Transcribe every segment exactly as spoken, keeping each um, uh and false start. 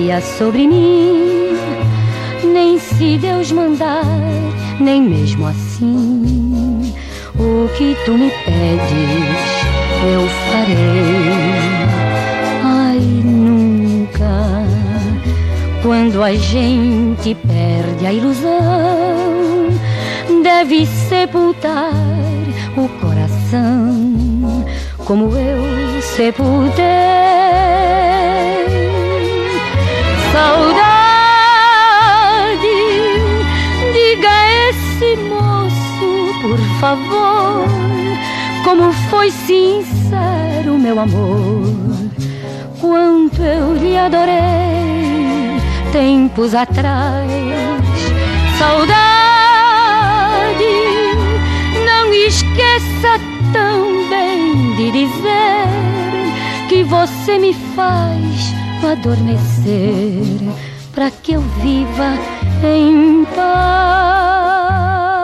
caia sobre mim, nem se Deus mandar, nem mesmo assim. O que tu me pedes, eu farei. Ai, nunca, quando a gente perde a ilusão, deve sepultar o coração, como eu sepultei. Saudade, diga a esse moço, por favor, como foi sincero meu amor, quanto eu lhe adorei tempos atrás. Saudade, não esqueça também de dizer que você me faz adormecer, pra que eu viva em paz.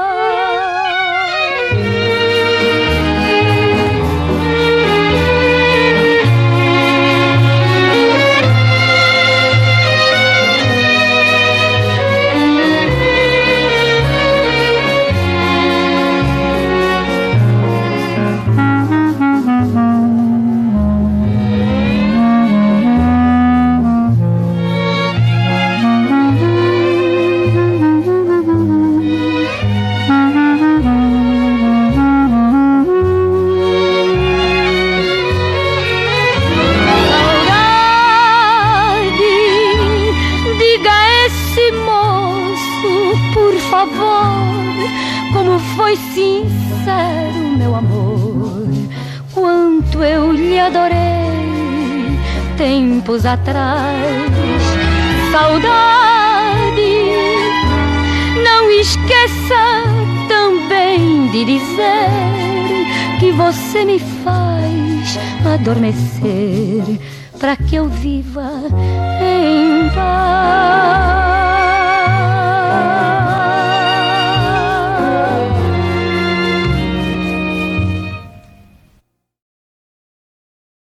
Como foi sincero meu amor, quanto eu lhe adorei tempos atrás. Saudade, não esqueça também de dizer que você me faz adormecer, pra que eu viva em paz.